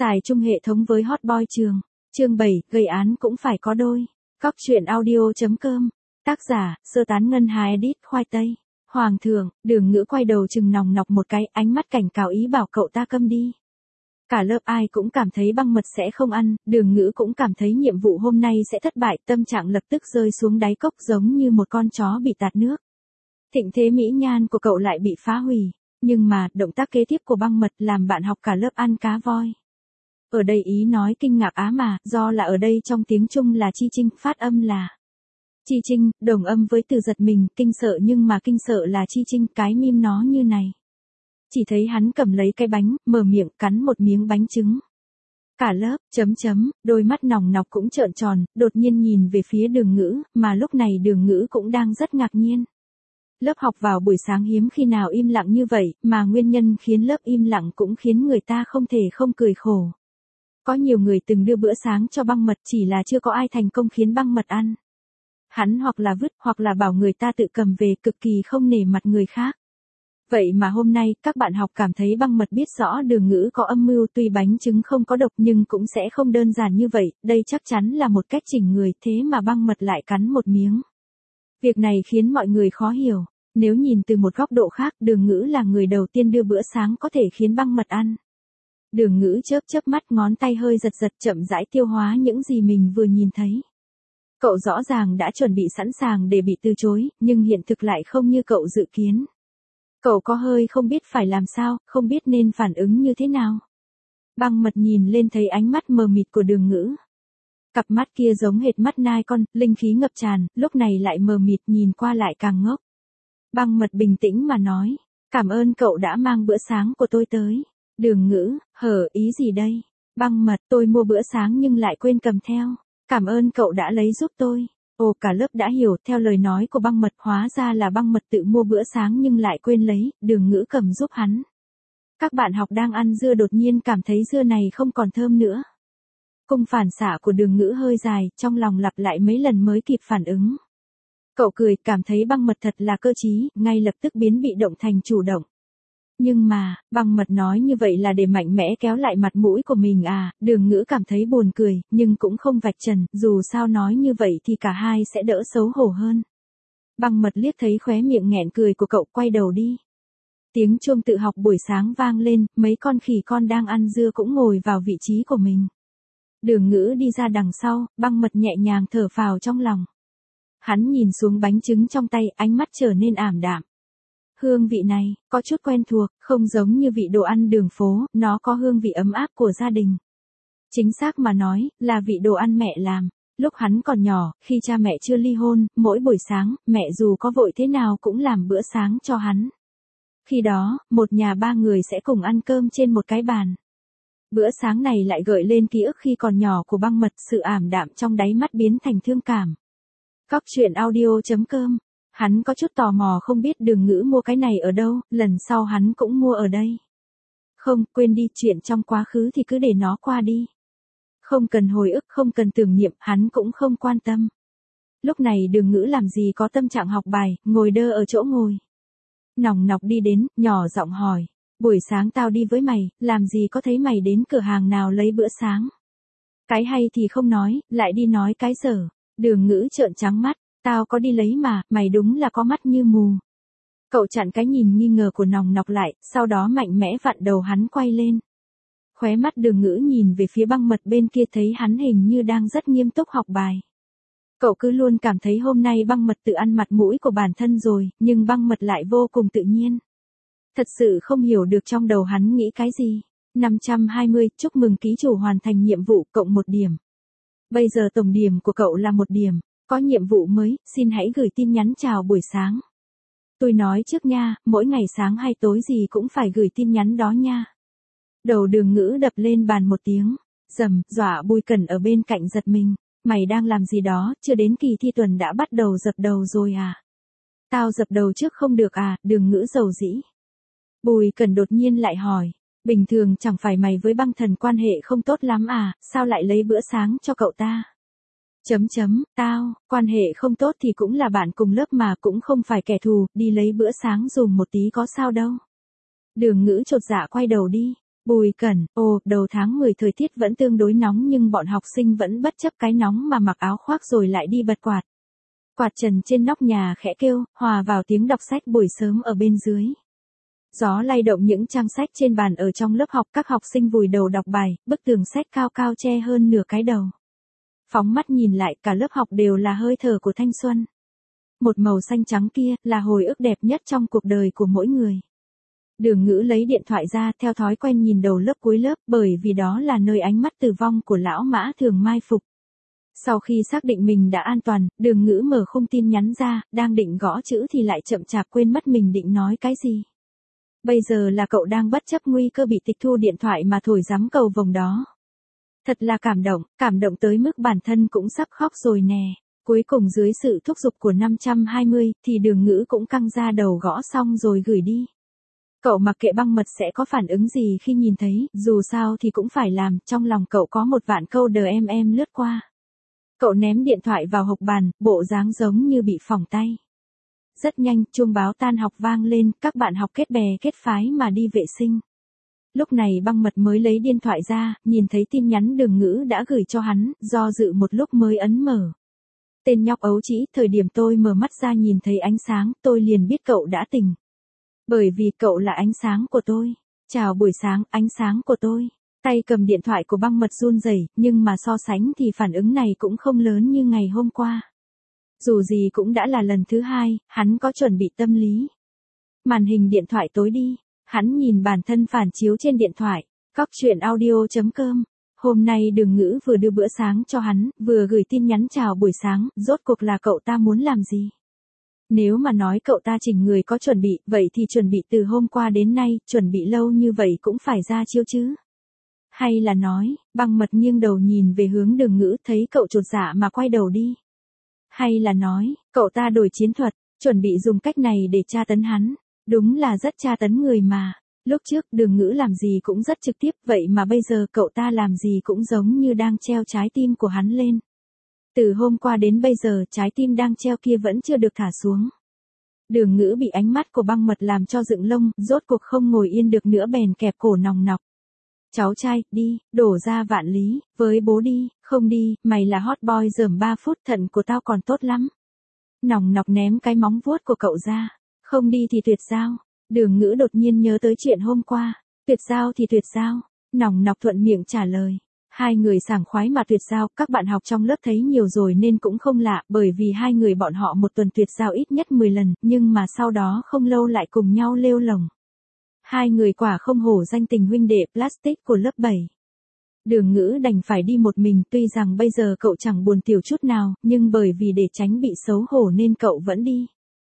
Xài chung hệ thống với Hot Boy trường. Chương 7, gây án cũng phải có đôi. Cóc truyện audio.com. Tác giả, sơ tán ngân hà edit khoai tây. Hoàng thượng, Đường Ngữ quay đầu chừng nòng nọc một cái, ánh mắt cảnh cáo ý bảo cậu ta câm đi. Cả lớp ai cũng cảm thấy băng mật sẽ không ăn, Đường Ngữ cũng cảm thấy nhiệm vụ hôm nay sẽ thất bại, tâm trạng lập tức rơi xuống đáy cốc giống như một con chó bị tạt nước. Thịnh thế mỹ nhan của cậu lại bị phá hủy, nhưng mà, động tác kế tiếp của băng mật làm bạn học cả lớp ăn cá voi. Ở đây ý nói kinh ngạc á mà, do là ở đây trong tiếng Trung là chi chinh, phát âm là chi chinh, đồng âm với từ giật mình, kinh sợ nhưng mà kinh sợ là chi chinh, cái meme nó như này. Chỉ thấy hắn cầm lấy cái bánh, mở miệng cắn một miếng bánh trứng. Cả lớp, đôi mắt nòng nọc cũng trợn tròn, đột nhiên nhìn về phía Đường Ngữ, mà lúc này Đường Ngữ cũng đang rất ngạc nhiên. Lớp học vào buổi sáng hiếm khi nào im lặng như vậy, mà nguyên nhân khiến lớp im lặng cũng khiến người ta không thể không cười khổ. Có nhiều người từng đưa bữa sáng cho băng mật, chỉ là chưa có ai thành công khiến băng mật ăn. Hắn hoặc là vứt, hoặc là bảo người ta tự cầm về, cực kỳ không nể mặt người khác. Vậy mà hôm nay, các bạn học cảm thấy băng mật biết rõ Đường Ngữ có âm mưu, tuy bánh trứng không có độc nhưng cũng sẽ không đơn giản như vậy, đây chắc chắn là một cách chỉnh người, thế mà băng mật lại cắn một miếng. Việc này khiến mọi người khó hiểu, nếu nhìn từ một góc độ khác, Đường Ngữ là người đầu tiên đưa bữa sáng có thể khiến băng mật ăn. Đường Ngữ chớp mắt, ngón tay hơi giật chậm rãi tiêu hóa những gì mình vừa nhìn thấy. Cậu rõ ràng đã chuẩn bị sẵn sàng để bị từ chối, nhưng hiện thực lại không như cậu dự kiến. Cậu có hơi không biết phải làm sao, không biết nên phản ứng như thế nào. Băng mật nhìn lên thấy ánh mắt mờ mịt của Đường Ngữ. Cặp mắt kia giống hệt mắt nai con, linh khí ngập tràn, lúc này lại mờ mịt, nhìn qua lại càng ngốc. Băng mật bình tĩnh mà nói, cảm ơn cậu đã mang bữa sáng của tôi tới. Đường Ngữ, ý gì đây? Băng mật, tôi mua bữa sáng nhưng lại quên cầm theo. Cảm ơn cậu đã lấy giúp tôi. Ồ, cả lớp đã hiểu, theo lời nói của băng mật hóa ra là băng mật tự mua bữa sáng nhưng lại quên lấy, Đường Ngữ cầm giúp hắn. Các bạn học đang ăn dưa đột nhiên cảm thấy dưa này không còn thơm nữa. Cung phản xạ của Đường Ngữ hơi dài, trong lòng lặp lại mấy lần mới kịp phản ứng. Cậu cười, cảm thấy băng mật thật là cơ trí, ngay lập tức biến bị động thành chủ động. Nhưng mà, băng mật nói như vậy là để mạnh mẽ kéo lại mặt mũi của mình à, Đường Ngữ cảm thấy buồn cười, nhưng cũng không vạch trần, dù sao nói như vậy thì cả hai sẽ đỡ xấu hổ hơn. Băng mật liếc thấy khóe miệng nghẹn cười của cậu, quay đầu đi. Tiếng chuông tự học buổi sáng vang lên, mấy con khỉ con đang ăn dưa cũng ngồi vào vị trí của mình. Đường Ngữ đi ra đằng sau, băng mật nhẹ nhàng thở phào trong lòng. Hắn nhìn xuống bánh trứng trong tay, ánh mắt trở nên ảm đạm. Hương vị này, có chút quen thuộc, không giống như vị đồ ăn đường phố, nó có hương vị ấm áp của gia đình. Chính xác mà nói, là vị đồ ăn mẹ làm. Lúc hắn còn nhỏ, khi cha mẹ chưa ly hôn, mỗi buổi sáng, mẹ dù có vội thế nào cũng làm bữa sáng cho hắn. Khi đó, một nhà ba người sẽ cùng ăn cơm trên một cái bàn. Bữa sáng này lại gợi lên ký ức khi còn nhỏ của băng mật, sự ảm đạm trong đáy mắt biến thành thương cảm. Cóc truyện audio.com. Hắn có chút tò mò không biết Đường Ngữ mua cái này ở đâu, lần sau hắn cũng mua ở đây. Không, quên đi, chuyện trong quá khứ thì cứ để nó qua đi. Không cần hồi ức, không cần tưởng niệm, hắn cũng không quan tâm. Lúc này Đường Ngữ làm gì có tâm trạng học bài, ngồi đơ ở chỗ ngồi. Nòng nọc đi đến, nhỏ giọng hỏi, buổi sáng tao đi với mày, làm gì có thấy mày đến cửa hàng nào lấy bữa sáng. Cái hay thì không nói, lại đi nói cái dở. Đường Ngữ trợn trắng mắt. Tao có đi lấy mà, mày đúng là có mắt như mù. Cậu chặn cái nhìn nghi ngờ của nòng nọc lại, sau đó mạnh mẽ vặn đầu hắn quay lên. Khóe mắt Đường Ngữ nhìn về phía băng mật bên kia, thấy hắn hình như đang rất nghiêm túc học bài. Cậu cứ luôn cảm thấy hôm nay băng mật tự ăn mặt mũi của bản thân rồi, nhưng băng mật lại vô cùng tự nhiên. Thật sự không hiểu được trong đầu hắn nghĩ cái gì. 520, chúc mừng ký chủ hoàn thành nhiệm vụ, cộng 1 điểm. Bây giờ tổng điểm của cậu là 1 điểm. Có nhiệm vụ mới, xin hãy gửi tin nhắn chào buổi sáng. Tôi nói trước nha, mỗi ngày sáng hay tối gì cũng phải gửi tin nhắn đó nha. Đầu Đường Ngữ đập lên bàn một tiếng, rầm, dọa Bùi Cẩn ở bên cạnh giật mình. Mày đang làm gì đó, chưa đến kỳ thi tuần đã bắt đầu dập đầu rồi à? Tao dập đầu trước không được à? Đường Ngữ dầu dĩ. Bùi Cẩn đột nhiên lại hỏi, bình thường chẳng phải mày với băng thần quan hệ không tốt lắm à, sao lại lấy bữa sáng cho cậu ta? Tao, quan hệ không tốt thì cũng là bạn cùng lớp mà, cũng không phải kẻ thù, đi lấy bữa sáng dùm một tí có sao đâu. Đường Ngữ chột dạ quay đầu đi. Bùi Cẩn, đầu tháng 10 thời tiết vẫn tương đối nóng nhưng bọn học sinh vẫn bất chấp cái nóng mà mặc áo khoác rồi lại đi bật quạt. Quạt trần trên nóc nhà khẽ kêu, hòa vào tiếng đọc sách buổi sớm ở bên dưới. Gió lay động những trang sách trên bàn ở trong lớp học, các học sinh vùi đầu đọc bài, bức tường sách cao cao che hơn nửa cái đầu. Phóng mắt nhìn lại, cả lớp học đều là hơi thở của thanh xuân. Một màu xanh trắng kia là hồi ức đẹp nhất trong cuộc đời của mỗi người. Đường Ngữ lấy điện thoại ra, theo thói quen nhìn đầu lớp cuối lớp, bởi vì đó là nơi ánh mắt tử vong của lão Mã thường mai phục. Sau khi xác định mình đã an toàn, Đường Ngữ mở khung tin nhắn ra, đang định gõ chữ thì lại chậm chạp quên mất mình định nói cái gì. Bây giờ là cậu đang bất chấp nguy cơ bị tịch thu điện thoại mà thổi giám cầu vồng đó. Thật là cảm động tới mức bản thân cũng sắp khóc rồi nè. Cuối cùng dưới sự thúc giục của 520 thì Đường Ngữ cũng căng ra đầu gõ xong rồi gửi đi. Cậu mặc kệ băng mật sẽ có phản ứng gì khi nhìn thấy, dù sao thì cũng phải làm, trong lòng cậu có 1.000.000 câu đờ em lướt qua. Cậu ném điện thoại vào hộc bàn, bộ dáng giống như bị phỏng tay. Rất nhanh, chuông báo tan học vang lên, các bạn học kết bè kết phái mà đi vệ sinh. Lúc này băng mật mới lấy điện thoại ra, nhìn thấy tin nhắn Đường Ngữ đã gửi cho hắn, do dự một lúc mới ấn mở. Tên nhóc ấu trĩ, thời điểm tôi mở mắt ra nhìn thấy ánh sáng, tôi liền biết cậu đã tỉnh. Bởi vì cậu là ánh sáng của tôi. Chào buổi sáng, ánh sáng của tôi. Tay cầm điện thoại của băng mật run rẩy, nhưng mà so sánh thì phản ứng này cũng không lớn như ngày hôm qua. Dù gì cũng đã là lần thứ 2, hắn có chuẩn bị tâm lý. Màn hình điện thoại tối đi, hắn nhìn bản thân phản chiếu trên điện thoại. Cóc truyện audio.com. Hôm nay Đường Ngữ vừa đưa bữa sáng cho hắn, vừa gửi tin nhắn chào buổi sáng, rốt cuộc là cậu ta muốn làm gì? Nếu mà nói cậu ta chỉnh người có chuẩn bị, vậy thì chuẩn bị từ hôm qua đến nay, chuẩn bị lâu như vậy cũng phải ra chiêu chứ. Hay là nói, băng mật nghiêng đầu nhìn về hướng Đường Ngữ, thấy cậu chột dạ mà quay đầu đi. Hay là nói, cậu ta đổi chiến thuật, chuẩn bị dùng cách này để tra tấn hắn. Đúng là rất tra tấn người mà. Lúc trước Đường Ngữ làm gì cũng rất trực tiếp, vậy mà bây giờ cậu ta làm gì cũng giống như đang treo trái tim của hắn lên. Từ hôm qua đến bây giờ trái tim đang treo kia vẫn chưa được thả xuống. Đường Ngữ bị ánh mắt của băng mật làm cho dựng lông, rốt cuộc không ngồi yên được nữa bèn kẹp cổ nòng nọc. Cháu trai, đi, đổ ra vạn lý, với bố đi, không đi, mày là hot boy dởm 3 phút, thận của tao còn tốt lắm. Nòng nọc ném cái móng vuốt của cậu ra, không đi thì tuyệt giao. Đường Ngữ đột nhiên nhớ tới chuyện hôm qua, tuyệt giao thì tuyệt giao, nòng nọc thuận miệng trả lời. Hai người sảng khoái mà tuyệt giao, các bạn học trong lớp thấy nhiều rồi nên cũng không lạ, bởi vì hai người bọn họ một tuần tuyệt giao ít nhất 10 lần, nhưng mà sau đó không lâu lại cùng nhau lêu lồng. Hai người quả không hổ danh tình huynh đệ plastic của lớp 7. Đường Ngữ đành phải đi một mình, tuy rằng bây giờ cậu chẳng buồn tiểu chút nào, nhưng bởi vì để tránh bị xấu hổ nên cậu vẫn đi.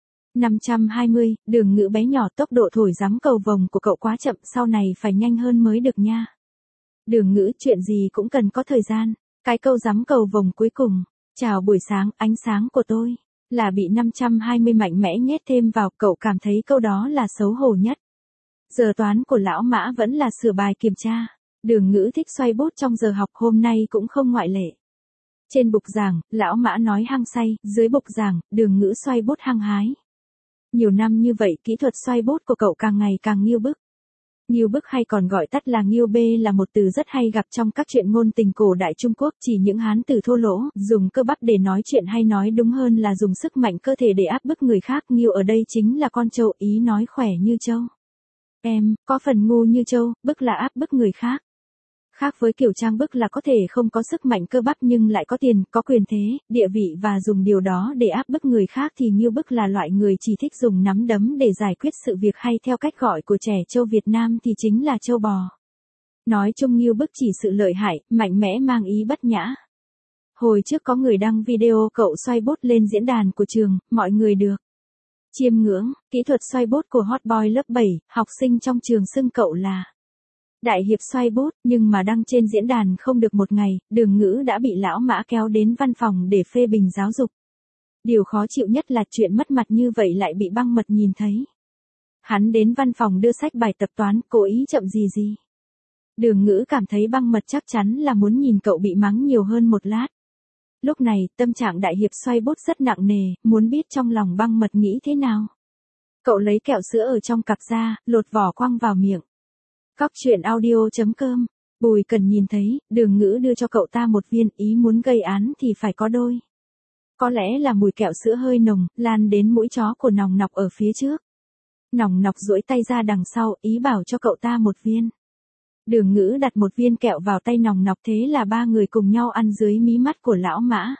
520, Đường Ngữ bé nhỏ, tốc độ thổi giám cầu vồng của cậu quá chậm, sau này phải nhanh hơn mới được nha. Đường Ngữ, chuyện gì cũng cần có thời gian. Cái câu giám cầu vồng cuối cùng, chào buổi sáng, ánh sáng của tôi, là bị 520 mạnh mẽ nhét thêm vào, cậu cảm thấy câu đó là xấu hổ nhất. Giờ toán của lão Mã vẫn là sửa bài kiểm tra. Đường Ngữ thích xoay bút trong giờ học, hôm nay cũng không ngoại lệ. Trên bục giảng, lão Mã nói hăng say, dưới bục giảng, Đường Ngữ xoay bút hăng hái. Nhiều năm như vậy, kỹ thuật xoay bút của cậu càng ngày càng nghiêu bức. Nghiêu bức hay còn gọi tắt là nghiêu bê là một từ rất hay gặp trong các truyện ngôn tình cổ đại Trung Quốc, chỉ những hán tử thô lỗ, dùng cơ bắp để nói chuyện hay nói đúng hơn là dùng sức mạnh cơ thể để áp bức người khác. Nghiêu ở đây chính là con trâu, ý nói khỏe như trâu. Em, có phần ngu như trâu, bức là áp bức người khác. Khác với kiểu trang bức là có thể không có sức mạnh cơ bắp nhưng lại có tiền, có quyền thế, địa vị và dùng điều đó để áp bức người khác thì nghiêu bức là loại người chỉ thích dùng nắm đấm để giải quyết sự việc, hay theo cách gọi của trẻ trâu Việt Nam thì chính là trâu bò. Nói chung nghiêu bức chỉ sự lợi hại, mạnh mẽ mang ý bất nhã. Hồi trước có người đăng video cậu xoay bút lên diễn đàn của trường, mọi người được chiêm ngưỡng, kỹ thuật xoay bút của hot boy lớp 7, học sinh trong trường xưng cậu là đại hiệp xoay bút, nhưng mà đăng trên diễn đàn không được một ngày, Đường Ngữ đã bị lão Mã kéo đến văn phòng để phê bình giáo dục. Điều khó chịu nhất là chuyện mất mặt như vậy lại bị băng mật nhìn thấy. Hắn đến văn phòng đưa sách bài tập toán, cố ý chậm gì. Đường Ngữ cảm thấy băng mật chắc chắn là muốn nhìn cậu bị mắng nhiều hơn một lát. Lúc này, tâm trạng đại hiệp xoay bút rất nặng nề, muốn biết trong lòng băng mật nghĩ thế nào. Cậu lấy kẹo sữa ở trong cặp ra, lột vỏ quăng vào miệng. Cóc truyện audio.com. Bùi Cần nhìn thấy, Đường Ngữ đưa cho cậu ta một viên, ý muốn gây án thì phải có đôi. Có lẽ là mùi kẹo sữa hơi nồng, lan đến mũi chó của Nòng Nọc ở phía trước. Nòng Nọc duỗi tay ra đằng sau, ý bảo cho cậu ta một viên. Đường Ngữ đặt một viên kẹo vào tay Nòng Nọc, thế là ba người cùng nhau ăn dưới mí mắt của lão Mã.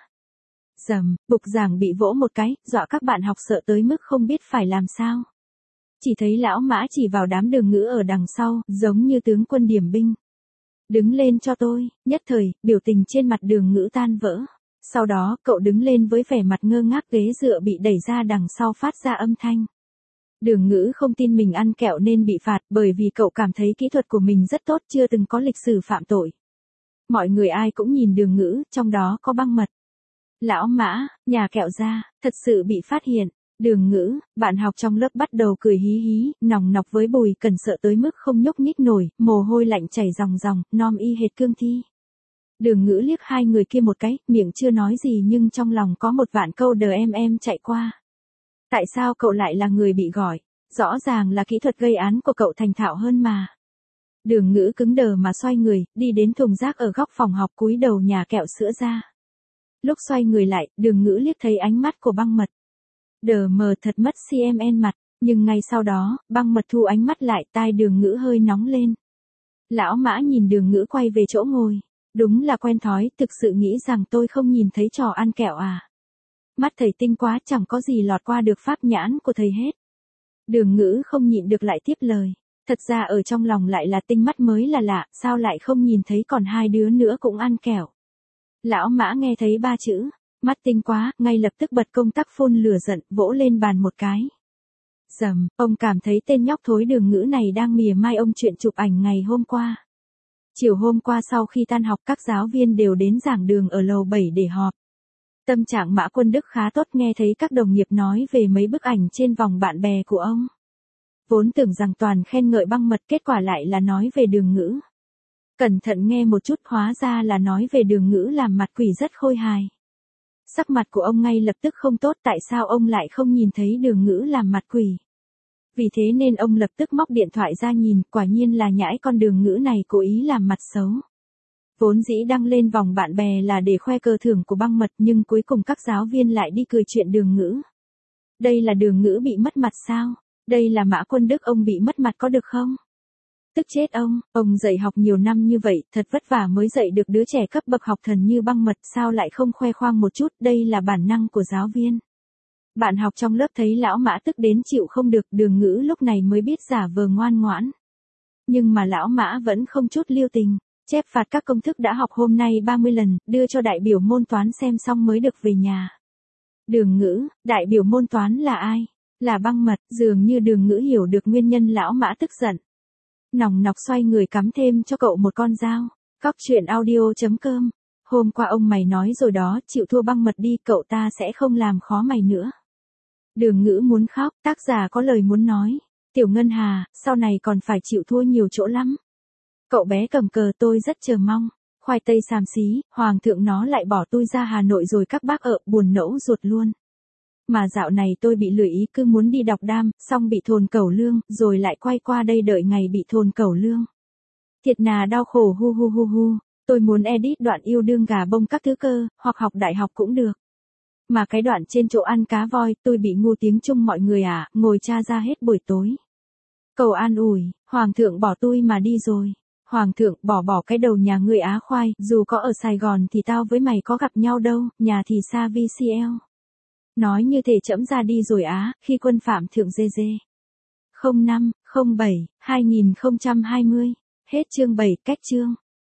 Rầm, bục giảng bị vỗ một cái, dọa các bạn học sợ tới mức không biết phải làm sao. Chỉ thấy lão Mã chỉ vào đám Đường Ngữ ở đằng sau, giống như tướng quân điểm binh. Đứng lên cho tôi, nhất thời, biểu tình trên mặt Đường Ngữ tan vỡ. Sau đó, cậu đứng lên với vẻ mặt ngơ ngác, ghế dựa bị đẩy ra đằng sau phát ra âm thanh. Đường Ngữ không tin mình ăn kẹo nên bị phạt, bởi vì cậu cảm thấy kỹ thuật của mình rất tốt, chưa từng có lịch sử phạm tội. Mọi người ai cũng nhìn Đường Ngữ, trong đó có Băng Mật. Lão Mã, nhà kẹo ra, thật sự bị phát hiện. Đường Ngữ, bạn học trong lớp bắt đầu cười hí hí, Nòng Nọc với Bùi Cần sợ tới mức không nhúc nhích nổi, mồ hôi lạnh chảy ròng ròng, nom y hệt cương thi. Đường Ngữ liếc hai người kia một cái, miệng chưa nói gì nhưng trong lòng có một vạn câu đờ em chạy qua. Tại sao cậu lại là người bị gọi? Rõ ràng là kỹ thuật gây án của cậu thành thạo hơn mà. Đường Ngữ cứng đờ mà xoay người, đi đến thùng rác ở góc phòng học, cúi đầu nhả kẹo sữa ra. Lúc xoay người lại, Đường Ngữ liếc thấy ánh mắt của Băng Mật. Đờ mờ thật mất CMN mặt, nhưng ngay sau đó, Băng Mật thu ánh mắt lại, tai Đường Ngữ hơi nóng lên. Lão Mã nhìn Đường Ngữ quay về chỗ ngồi. Đúng là quen thói, thực sự nghĩ rằng tôi không nhìn thấy trò ăn kẹo à. Mắt thầy tinh quá, chẳng có gì lọt qua được pháp nhãn của thầy hết. Đường Ngữ không nhịn được lại tiếp lời. Thật ra ở trong lòng lại là tinh mắt mới là lạ, sao lại không nhìn thấy còn hai đứa nữa cũng ăn kẹo. Lão Mã nghe thấy ba chữ, mắt tinh quá, ngay lập tức bật công tắc phun lửa giận, vỗ lên bàn một cái. Rầm, ông cảm thấy tên nhóc thối Đường Ngữ này đang mỉa mai ông chuyện chụp ảnh ngày hôm qua. Chiều hôm qua sau khi tan học, các giáo viên đều đến giảng đường ở lầu 7 để họp. Tâm trạng Mã Quân Đức khá tốt, nghe thấy các đồng nghiệp nói về mấy bức ảnh trên vòng bạn bè của ông. Vốn tưởng rằng toàn khen ngợi Băng Mật, kết quả lại là nói về Đường Ngữ. Cẩn thận nghe một chút, hóa ra là nói về Đường Ngữ làm mặt quỷ rất khôi hài. Sắc mặt của ông ngay lập tức không tốt, tại sao ông lại không nhìn thấy Đường Ngữ làm mặt quỷ? Vì thế nên ông lập tức móc điện thoại ra nhìn, quả nhiên là nhãi con Đường Ngữ này cố ý làm mặt xấu. Vốn dĩ đăng lên vòng bạn bè là để khoe cờ thưởng của Băng Mật, nhưng cuối cùng các giáo viên lại đi cười chuyện Đường Ngữ. Đây là Đường Ngữ bị mất mặt sao? Đây là Mã Quân Đức ông bị mất mặt có được không? Tức chết ông dạy học nhiều năm như vậy, thật vất vả mới dạy được đứa trẻ cấp bậc học thần như Băng Mật, sao lại không khoe khoang một chút, đây là bản năng của giáo viên. Bạn học trong lớp thấy lão Mã tức đến chịu không được, Đường Ngữ lúc này mới biết giả vờ ngoan ngoãn. Nhưng mà lão Mã vẫn không chút lưu tình, chép phạt các công thức đã học hôm nay 30 lần, đưa cho đại biểu môn toán xem xong mới được về nhà. Đường Ngữ, đại biểu môn toán là ai? Là Băng Mật, dường như Đường Ngữ hiểu được nguyên nhân lão Mã tức giận. Nòng Nọc xoay người cắm thêm cho cậu một con dao. Cóc truyện audio.com. Hôm qua ông mày nói rồi đó, chịu thua Băng Mật đi, cậu ta sẽ không làm khó mày nữa. Đường Ngữ muốn khóc, tác giả có lời muốn nói. Tiểu Ngân Hà, sau này còn phải chịu thua nhiều chỗ lắm. Cậu bé cầm cờ tôi rất chờ mong. Khoai tây xàm xí, hoàng thượng nó lại bỏ tôi ra Hà Nội rồi các bác buồn nẫu ruột luôn. Mà dạo này tôi bị lười ý, cứ muốn đi đọc đam, xong bị thồn cẩu lương, rồi lại quay qua đây đợi ngày bị thồn cẩu lương. Thiệt nà đau khổ hu hu hu hu, tôi muốn edit đoạn yêu đương gà bông các thứ cơ, hoặc học đại học cũng được. Mà cái đoạn trên chỗ ăn cá voi, tôi bị ngu tiếng Trung mọi người ngồi tra ra hết buổi tối. Cầu an ủi, hoàng thượng bỏ tôi mà đi rồi. Hoàng thượng bỏ cái đầu nhà ngươi á khoai, dù có ở Sài Gòn thì tao với mày có gặp nhau đâu, nhà thì xa VCL. Nói như thể trẫm ra đi rồi khi quân phạm thượng GG. 05/07/2020. Hết chương 7, cách chương.